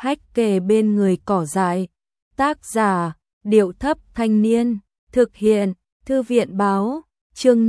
hách kề bên người cỏ dại. Tác giả, Điệu Thấp Thanh Niên. Thực hiện, Thư viện Báo. Chương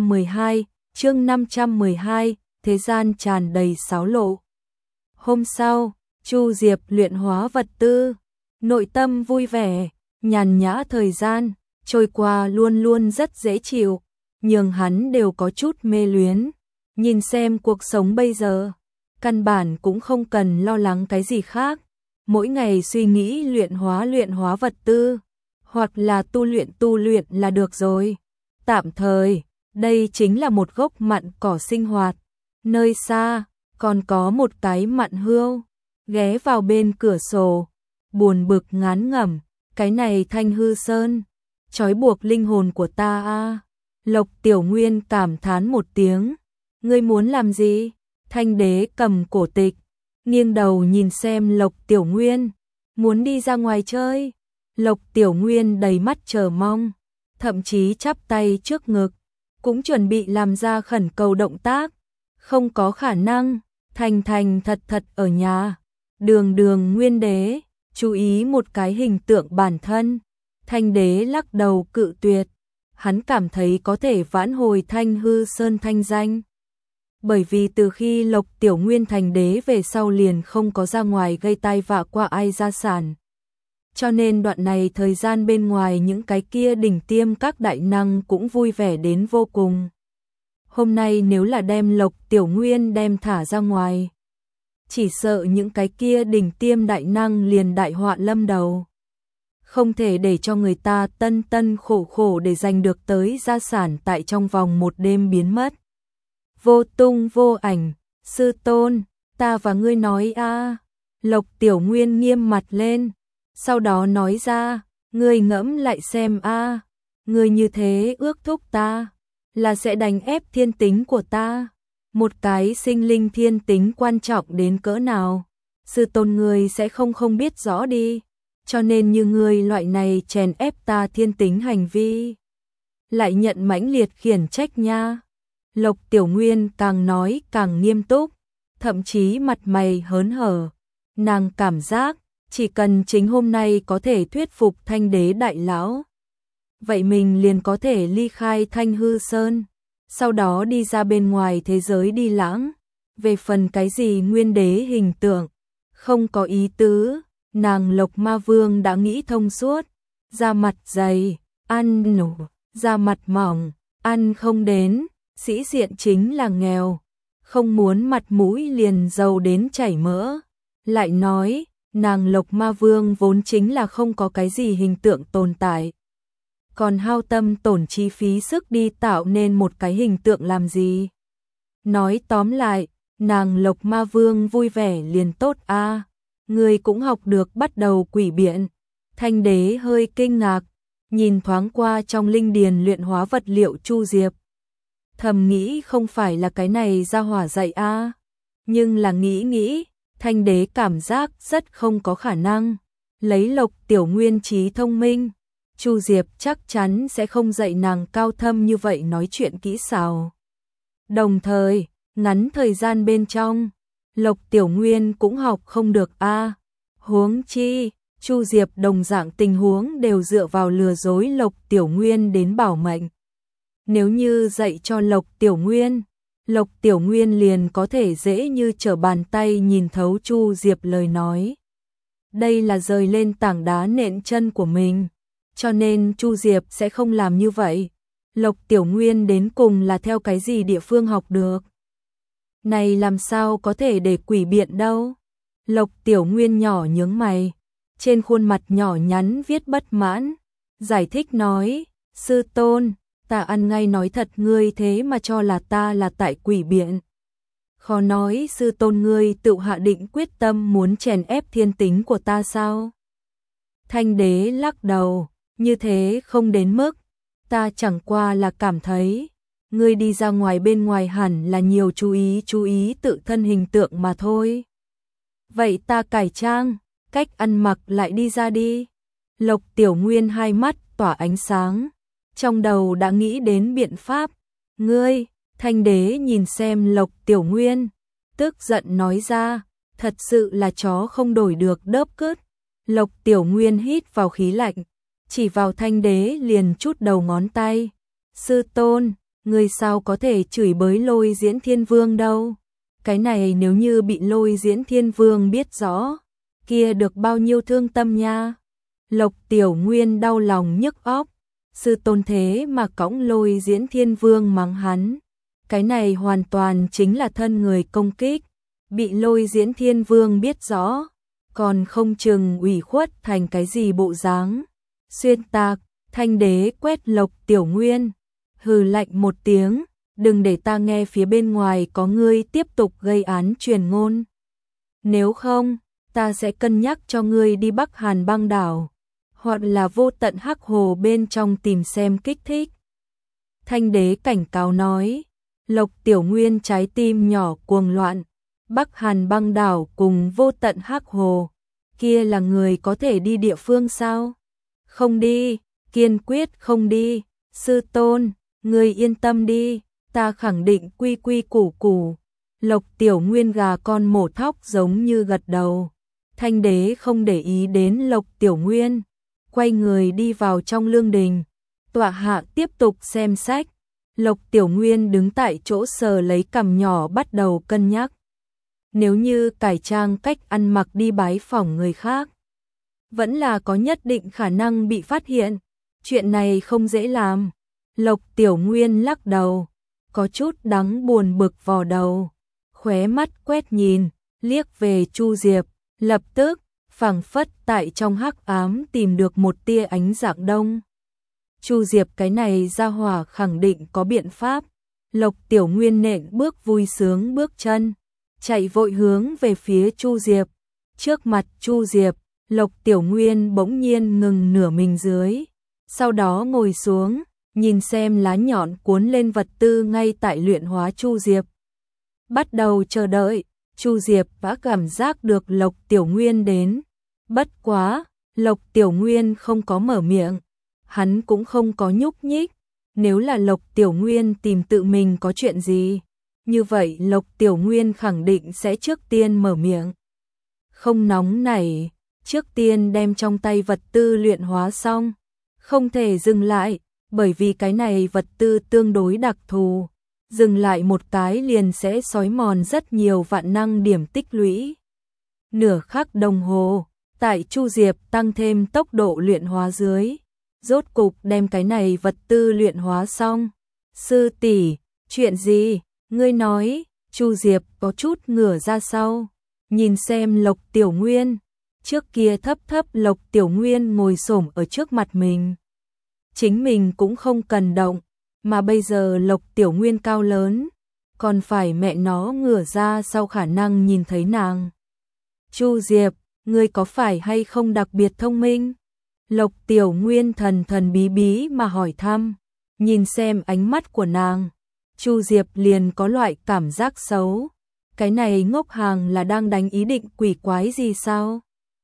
512, thế gian tràn đầy xáo lộ. Hôm sau, Chu Diệp luyện hóa vật tư, nội tâm vui vẻ, nhàn nhã, thời gian trôi qua luôn luôn rất dễ chịu, nhưng hắn đều có chút mê luyến. Nhìn xem cuộc sống bây giờ, căn bản cũng không cần lo lắng cái gì khác, mỗi ngày suy nghĩ luyện hóa vật tư, hoặc là tu luyện là được rồi. Tạm thời, đây chính là một gốc mặn cỏ sinh hoạt. Nơi xa, còn có một cái mặn hươu, ghé vào bên cửa sổ, buồn bực ngán ngẩm, cái này Thanh Hư Sơn, trói buộc linh hồn của ta a. Lộc Tiểu Nguyên cảm thán một tiếng, ngươi muốn làm gì? Thanh đế cầm cổ tịch, nghiêng đầu nhìn xem Lộc Tiểu Nguyên, muốn đi ra ngoài chơi. Lộc Tiểu Nguyên đầy mắt chờ mong, thậm chí chắp tay trước ngực, cũng chuẩn bị làm ra khẩn cầu động tác. Không có khả năng, thành thật ở nhà. Đường Nguyên đế, chú ý một cái hình tượng bản thân. Thanh đế lắc đầu cự tuyệt, hắn cảm thấy có thể vãn hồi Thanh Hư Sơn thanh danh. Bởi vì từ khi Lộc Tiểu Nguyên thành đế về sau liền không có ra ngoài gây tai vạ qua ai gia sản. Cho nên đoạn này thời gian bên ngoài những cái kia đỉnh tiêm các đại năng cũng vui vẻ đến vô cùng. Hôm nay nếu là đem Lộc Tiểu Nguyên đem thả ra ngoài, chỉ sợ những cái kia đỉnh tiêm đại năng liền đại họa lâm đầu. Không thể để cho người ta tân khổ để giành được tới gia sản tại trong vòng một đêm biến mất. Vô tung vô ảnh, sư tôn, ta và ngươi nói a. Lộc Tiểu Nguyên nghiêm mặt lên, sau đó nói ra, ngươi ngẫm lại xem a, ngươi như thế ước thúc ta, là sẽ đánh ép thiên tính của ta. Một cái sinh linh thiên tính quan trọng đến cỡ nào, sư tôn ngươi sẽ không biết rõ đi, cho nên như ngươi loại này chèn ép ta thiên tính hành vi, lại nhận mãnh liệt khiển trách nha. Lộc Tiểu Nguyên càng nói càng nghiêm túc, thậm chí mặt mày hớn hở, nàng cảm giác chỉ cần chính hôm nay có thể thuyết phục Thanh đế đại lão, vậy mình liền có thể ly khai Thanh Hư Sơn, sau đó đi ra bên ngoài thế giới đi lãng. Về phần cái gì Nguyên đế hình tượng, không có ý tứ, nàng Lộc Ma Vương đã nghĩ thông suốt. Da mặt dày, ăn nổ, da mặt mỏng, ăn không đến, sĩ diện chính là nghèo, không muốn mặt mũi liền giàu đến chảy mỡ. Lại nói, nàng Lộc Ma Vương vốn chính là không có cái gì hình tượng tồn tại, còn hao tâm tổn chi phí sức đi tạo nên một cái hình tượng làm gì. Nói tóm lại, nàng Lộc Ma Vương vui vẻ liền tốt a. Người cũng học được bắt đầu quỷ biện. Thanh đế hơi kinh ngạc, nhìn thoáng qua trong linh điền luyện hóa vật liệu Chu Diệp, thầm nghĩ không phải là cái này ra hỏa dạy a. Nhưng là nghĩ, Thanh đế cảm giác rất không có khả năng. Lấy Lộc Tiểu Nguyên trí thông minh, Chu Diệp chắc chắn sẽ không dạy nàng cao thâm như vậy nói chuyện kỹ xảo. Đồng thời, ngắn thời gian bên trong, Lộc Tiểu Nguyên cũng học không được a. Huống chi, Chu Diệp đồng dạng tình huống đều dựa vào lừa dối Lộc Tiểu Nguyên đến bảo mệnh. Nếu như dạy cho Lộc Tiểu Nguyên liền có thể dễ như trở bàn tay nhìn thấu Chu Diệp lời nói. Đây là rời lên tảng đá nện chân của mình, cho nên Chu Diệp sẽ không làm như vậy. Lộc Tiểu Nguyên đến cùng là theo cái gì địa phương học được? Này làm sao có thể để quỷ biện đâu? Lộc Tiểu Nguyên nhỏ nhướng mày, trên khuôn mặt nhỏ nhắn viết bất mãn, giải thích nói, sư tôn, ta ăn ngay nói thật, ngươi thế mà cho là ta là tại quỷ biện. Khó nói sư tôn ngươi tự hạ định quyết tâm muốn chèn ép thiên tính của ta sao? Thanh đế lắc đầu, như thế không đến mức, ta chẳng qua là cảm thấy, ngươi đi ra ngoài bên ngoài hẳn là nhiều chú ý tự thân hình tượng mà thôi. Vậy ta cải trang, cách ăn mặc lại đi ra đi. Lộc Tiểu Nguyên hai mắt tỏa ánh sáng, trong đầu đã nghĩ đến biện pháp. Ngươi, Thanh đế nhìn xem Lộc Tiểu Nguyên, tức giận nói ra, Thật sự là chó không đổi được đớp cứt. Lộc Tiểu Nguyên hít vào khí lạnh, chỉ vào Thanh Đế liền chút đầu ngón tay. Sư tôn, người sao có thể chửi bới Lôi Diễn Thiên Vương đâu? Cái này nếu như bị Lôi Diễn Thiên Vương biết rõ, kia được bao nhiêu thương tâm nha. Lộc Tiểu Nguyên đau lòng nhức óc, sư tôn thế mà cõng Lôi Diễn Thiên Vương mắng hắn. Cái này hoàn toàn chính là thân người công kích, bị Lôi Diễn Thiên Vương biết rõ, còn không chừng ủy khuất thành cái gì bộ dáng. Xuyên tạc, Thanh Đế quét Lộc Tiểu Nguyên, hừ lạnh một tiếng, đừng để ta nghe phía bên ngoài có ngươi tiếp tục gây án truyền ngôn. Nếu không, ta sẽ cân nhắc cho ngươi đi Bắc Hàn băng đảo, hoặc là Vô Tận Hắc Hồ bên trong tìm xem kích thích. Thanh Đế cảnh cáo nói. Lộc Tiểu Nguyên trái tim nhỏ cuồng loạn, Bắc Hàn băng đảo cùng Vô Tận Hắc Hồ, kia là người có thể đi địa phương sao? Không đi, kiên quyết không đi, sư tôn, người yên tâm đi, ta khẳng định quy quy củ củ. Lộc Tiểu Nguyên gà con mổ thóc giống như gật đầu. Thanh Đế không để ý đến Lộc Tiểu Nguyên, quay người đi vào trong lương đình, tọa hạ tiếp tục xem sách. Lộc Tiểu Nguyên đứng tại chỗ sờ lấy cằm nhỏ bắt đầu cân nhắc. Nếu như cải trang cách ăn mặc đi bái phỏng người khác, vẫn là có nhất định khả năng bị phát hiện. Chuyện này không dễ làm. Lộc Tiểu Nguyên lắc đầu, có chút đắng buồn bực vò đầu, khóe mắt quét nhìn, liếc về Chu Diệp, lập tức, phảng phất tại trong hắc ám tìm được một tia ánh dạng đông. Chu Diệp cái này ra hỏa khẳng định có biện pháp. Lộc Tiểu Nguyên nện bước vui sướng bước chân, chạy vội hướng về phía Chu Diệp. Trước mặt Chu Diệp, Lộc Tiểu Nguyên bỗng nhiên ngừng nửa mình dưới, sau đó ngồi xuống, nhìn xem lá nhọn cuốn lên vật tư ngay tại luyện hóa Chu Diệp. Bắt đầu chờ đợi, Chu Diệp đã cảm giác được Lộc Tiểu Nguyên đến. Bất quá, Lộc Tiểu Nguyên không có mở miệng, hắn cũng không có nhúc nhích. Nếu là Lộc Tiểu Nguyên tìm tự mình có chuyện gì, như vậy Lộc Tiểu Nguyên khẳng định sẽ trước tiên mở miệng. Không nóng nảy, trước tiên đem trong tay vật tư luyện hóa xong, không thể dừng lại, bởi vì cái này vật tư tương đối đặc thù, dừng lại một cái liền sẽ xói mòn rất nhiều vạn năng điểm tích lũy. Nửa khắc đồng hồ, tại Chu Diệp tăng thêm tốc độ luyện hóa dưới, rốt cục đem cái này vật tư luyện hóa xong. Sư tỷ, chuyện gì? Ngươi nói. Chu Diệp có chút ngửa ra sau, nhìn xem Lộc Tiểu Nguyên. Trước kia thấp thấp Lộc Tiểu Nguyên ngồi xổm ở trước mặt mình, chính mình cũng không cần động, mà bây giờ Lộc Tiểu Nguyên cao lớn, còn phải mẹ nó ngửa ra sau khả năng nhìn thấy nàng. Chu Diệp, ngươi có phải hay không đặc biệt thông minh? Lộc Tiểu Nguyên thần thần bí bí mà hỏi thăm, nhìn xem ánh mắt của nàng, Chu Diệp liền có loại cảm giác xấu. Cái này ngốc hàng là đang đánh ý định quỷ quái gì sao?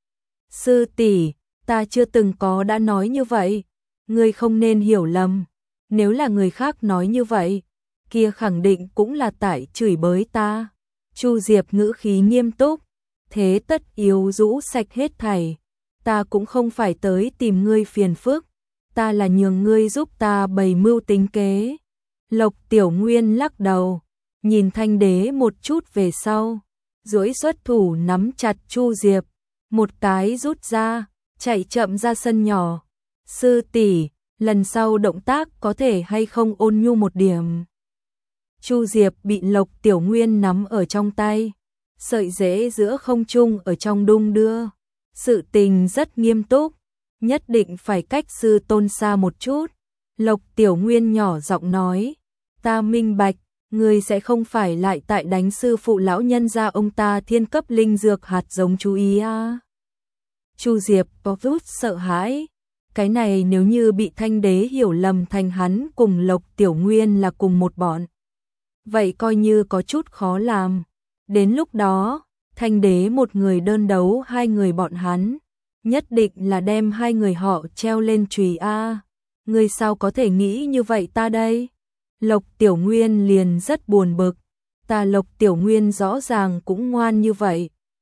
Sư tỷ, ta chưa từng có đã nói như vậy, ngươi không nên hiểu lầm. Nếu là người khác nói như vậy, kia khẳng định cũng là tại chửi bới ta. Chu Diệp ngữ khí nghiêm túc, thế tất yếu rũ sạch hết thảy. Ta cũng không phải tới tìm ngươi phiền phức, ta là nhường ngươi giúp ta bày mưu tính kế. Lộc Tiểu Nguyên lắc đầu, nhìn Thanh Đế một chút về sau, duỗi xuất thủ nắm chặt Chu Diệp, một cái rút ra, chạy chậm ra sân nhỏ. Sư tỷ, lần sau động tác có thể hay không ôn nhu một điểm? Chu Diệp bị Lộc Tiểu Nguyên nắm ở trong tay, sợi rễ giữa không trung ở trong đung đưa. Sự tình rất nghiêm túc, nhất định phải cách sư tôn xa một chút. Lộc Tiểu Nguyên nhỏ giọng nói, ta minh bạch, ngươi sẽ không phải lại tại đánh sư phụ lão nhân gia ông ta thiên cấp linh dược hạt giống chú ý à? Chu Diệp có chút sợ hãi, cái này nếu như bị Thanh Đế hiểu lầm thành hắn cùng Lộc Tiểu Nguyên là cùng một bọn, vậy coi như có chút khó làm. Đến lúc đó, Thanh Đế một người đơn đấu hai người bọn hắn, nhất định là đem hai người họ treo lên chùy a. Ngươi sao có thể nghĩ như vậy ta đây? Lộc Tiểu Nguyên liền rất buồn bực, ta Lộc Tiểu Nguyên rõ ràng cũng ngoan như vậy,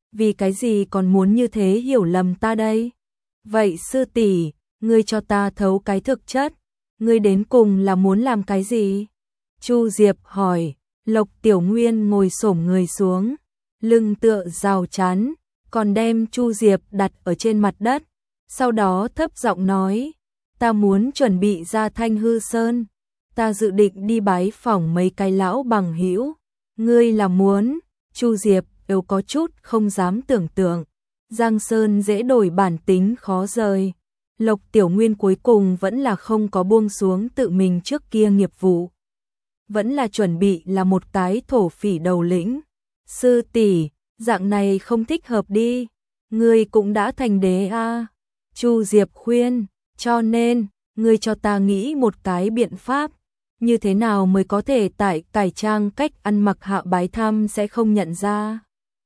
vì cái gì còn muốn như thế hiểu lầm ta đây? Vậy sư tỷ, ngươi cho ta thấu cái thực chất, ngươi đến cùng là muốn làm cái gì? Chu Diệp hỏi. Lộc Tiểu Nguyên ngồi xổm người xuống, lưng tựa rào chắn, còn đem Chu Diệp đặt ở trên mặt đất, sau đó thấp giọng nói, ta muốn chuẩn bị ra Thanh Hư Sơn, ta dự định đi bái phỏng mấy cái lão bằng hữu. Ngươi là muốn? Chu Diệp đều có chút không dám tưởng tượng. Giang Sơn dễ đổi bản tính khó rời. Lộc Tiểu Nguyên cuối cùng vẫn là không có buông xuống tự mình trước kia nghiệp vụ. Vẫn là chuẩn bị là một cái thổ phỉ đầu lĩnh. Sư tỷ, dạng này không thích hợp đi. Ngươi cũng đã thành đế a. Chu Diệp khuyên, cho nên, ngươi cho ta nghĩ một cái biện pháp. Như thế nào mới có thể tại cải trang cách ăn mặc hạ bái thăm sẽ không nhận ra?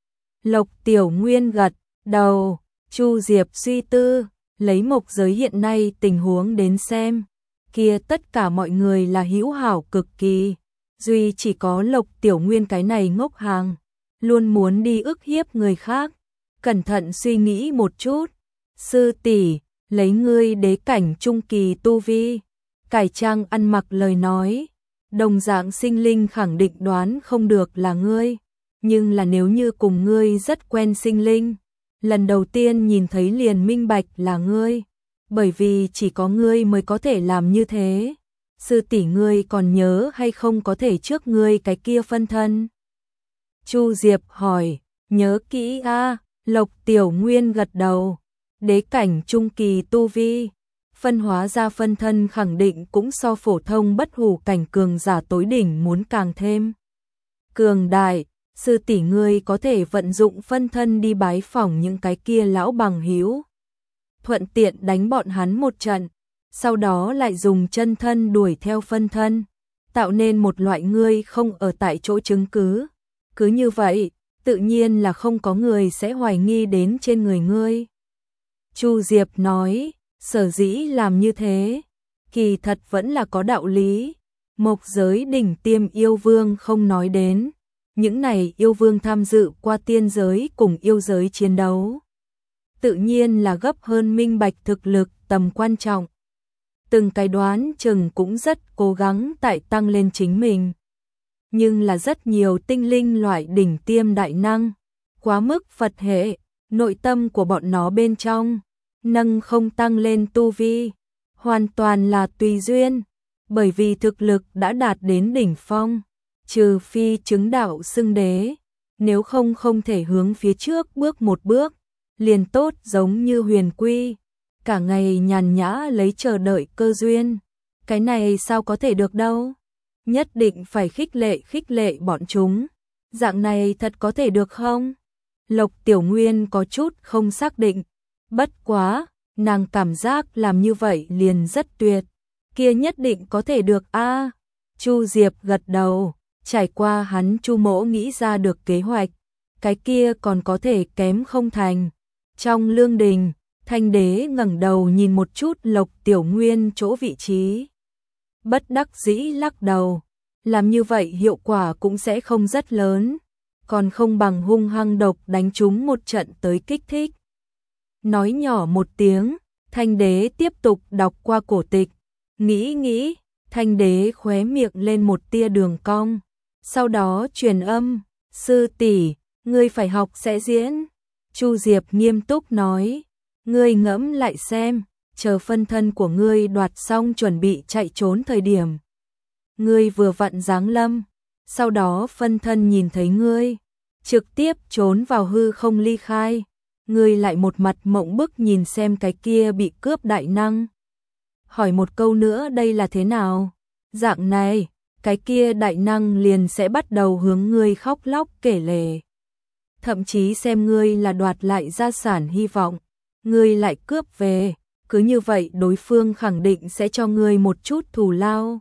Lộc Tiểu Nguyên gật đầu. Chu Diệp suy tư, lấy mộc giới hiện nay tình huống đến xem, kia tất cả mọi người là hữu hảo cực kỳ, duy chỉ có Lộc Tiểu Nguyên cái này ngốc hàng, luôn muốn đi ức hiếp người khác. Cẩn thận suy nghĩ một chút, sư tỷ, lấy ngươi đế cảnh trung kỳ tu vi, cải trang ăn mặc lời nói, đồng dạng sinh linh khẳng định đoán không được là ngươi, nhưng là nếu như cùng ngươi rất quen sinh linh, lần đầu tiên nhìn thấy liền minh bạch là ngươi, bởi vì chỉ có ngươi mới có thể làm như thế. Sư tỷ, ngươi còn nhớ hay không có thể trước ngươi cái kia phân thân? Chu Diệp hỏi. Nhớ kỹ a. Lộc Tiểu Nguyên gật đầu. Đế cảnh trung kỳ tu vi, phân hóa ra phân thân khẳng định cũng so phổ thông bất hủ cảnh cường giả tối đỉnh muốn càng thêm cường đại. Sư tỷ, ngươi có thể vận dụng phân thân đi bái phỏng những cái kia lão bằng hữu, thuận tiện đánh bọn hắn một trận, sau đó lại dùng chân thân đuổi theo phân thân, tạo nên một loại ngươi không ở tại chỗ chứng cứ. Cứ như vậy, tự nhiên là không có người sẽ hoài nghi đến trên người ngươi. Chu Diệp nói, sở dĩ làm như thế, kỳ thật vẫn là có đạo lý. Mộc giới đỉnh tiêm yêu vương không nói đến, những này yêu vương tham dự qua tiên giới cùng yêu giới chiến đấu, tự nhiên là gấp hơn minh bạch thực lực tầm quan trọng. Từng cái đoán chừng cũng rất cố gắng tại tăng lên chính mình. Nhưng là rất nhiều tinh linh loại đỉnh tiêm đại năng, quá mức Phật hệ, nội tâm của bọn nó bên trong, nâng không tăng lên tu vi, hoàn toàn là tùy duyên, bởi vì thực lực đã đạt đến đỉnh phong, trừ phi chứng đạo xưng đế, nếu không không thể hướng phía trước bước một bước, liền tốt giống như Huyền Quy, cả ngày nhàn nhã lấy chờ đợi cơ duyên, cái này sao có thể được đâu, nhất định phải khích lệ bọn chúng, dạng này thật có thể được không? Lộc Tiểu Nguyên có chút không xác định, bất quá, nàng cảm giác làm như vậy liền rất tuyệt, kia nhất định có thể được a. Chu Diệp gật đầu, trải qua hắn Chu mỗ nghĩ ra được kế hoạch, cái kia còn có thể kém không thành. Trong lương đình, Thanh Đế ngẩng đầu nhìn một chút Lộc Tiểu Nguyên chỗ vị trí, bất đắc dĩ lắc đầu, làm như vậy hiệu quả cũng sẽ không rất lớn, còn không bằng hung hăng độc đánh chúng một trận tới kích thích. Nói nhỏ một tiếng, Thanh Đế tiếp tục đọc qua cổ tịch, nghĩ, Thanh Đế khóe miệng lên một tia đường cong, sau đó truyền âm, sư tỷ, ngươi phải học sẽ diễn. Chu Diệp nghiêm túc nói, ngươi ngẫm lại xem, chờ phân thân của ngươi đoạt xong chuẩn bị chạy trốn thời điểm, ngươi vừa vặn giáng lâm, sau đó phân thân nhìn thấy ngươi, trực tiếp trốn vào hư không ly khai, ngươi lại một mặt mộng bức nhìn xem cái kia bị cướp đại năng. Hỏi một câu nữa, đây là thế nào? Dạng này, cái kia đại năng liền sẽ bắt đầu hướng ngươi khóc lóc kể lể. Thậm chí xem ngươi là đoạt lại gia sản hy vọng, ngươi lại cướp về, cứ như vậy đối phương khẳng định sẽ cho ngươi một chút thù lao.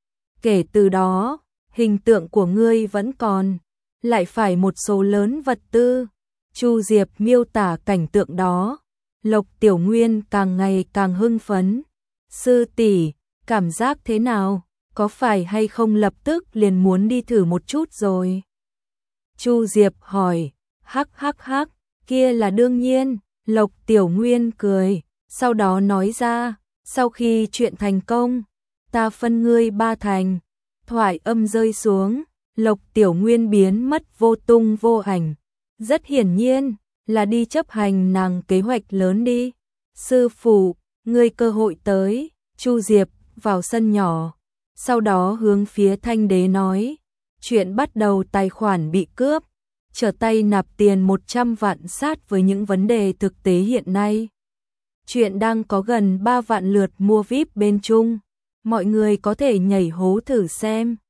Kể từ đó, hình tượng của ngươi vẫn còn, lại phải một số lớn vật tư. Chu Diệp miêu tả cảnh tượng đó, Lộc Tiểu Nguyên càng ngày càng hưng phấn. Sư tỷ, cảm giác thế nào? Có phải hay không lập tức liền muốn đi thử một chút rồi? Chu Diệp hỏi, hắc, Kia là đương nhiên, Lộc Tiểu Nguyên cười, sau đó nói ra, sau khi chuyện thành công, ta phân ngươi 3 thành. Thoại âm rơi xuống, Lộc Tiểu Nguyên biến mất vô tung vô ảnh. Rất hiển nhiên là đi chấp hành nàng kế hoạch lớn đi. Sư phụ, ngươi cơ hội tới. Chu Diệp vào sân nhỏ, sau đó hướng phía Thanh Đế nói, chuyện bắt đầu tài khoản bị cướp, trở tay nạp tiền 100 vạn sát với những vấn đề thực tế hiện nay. Chuyện đang có gần 3 vạn lượt mua VIP bên Trung, mọi người có thể nhảy hố thử xem.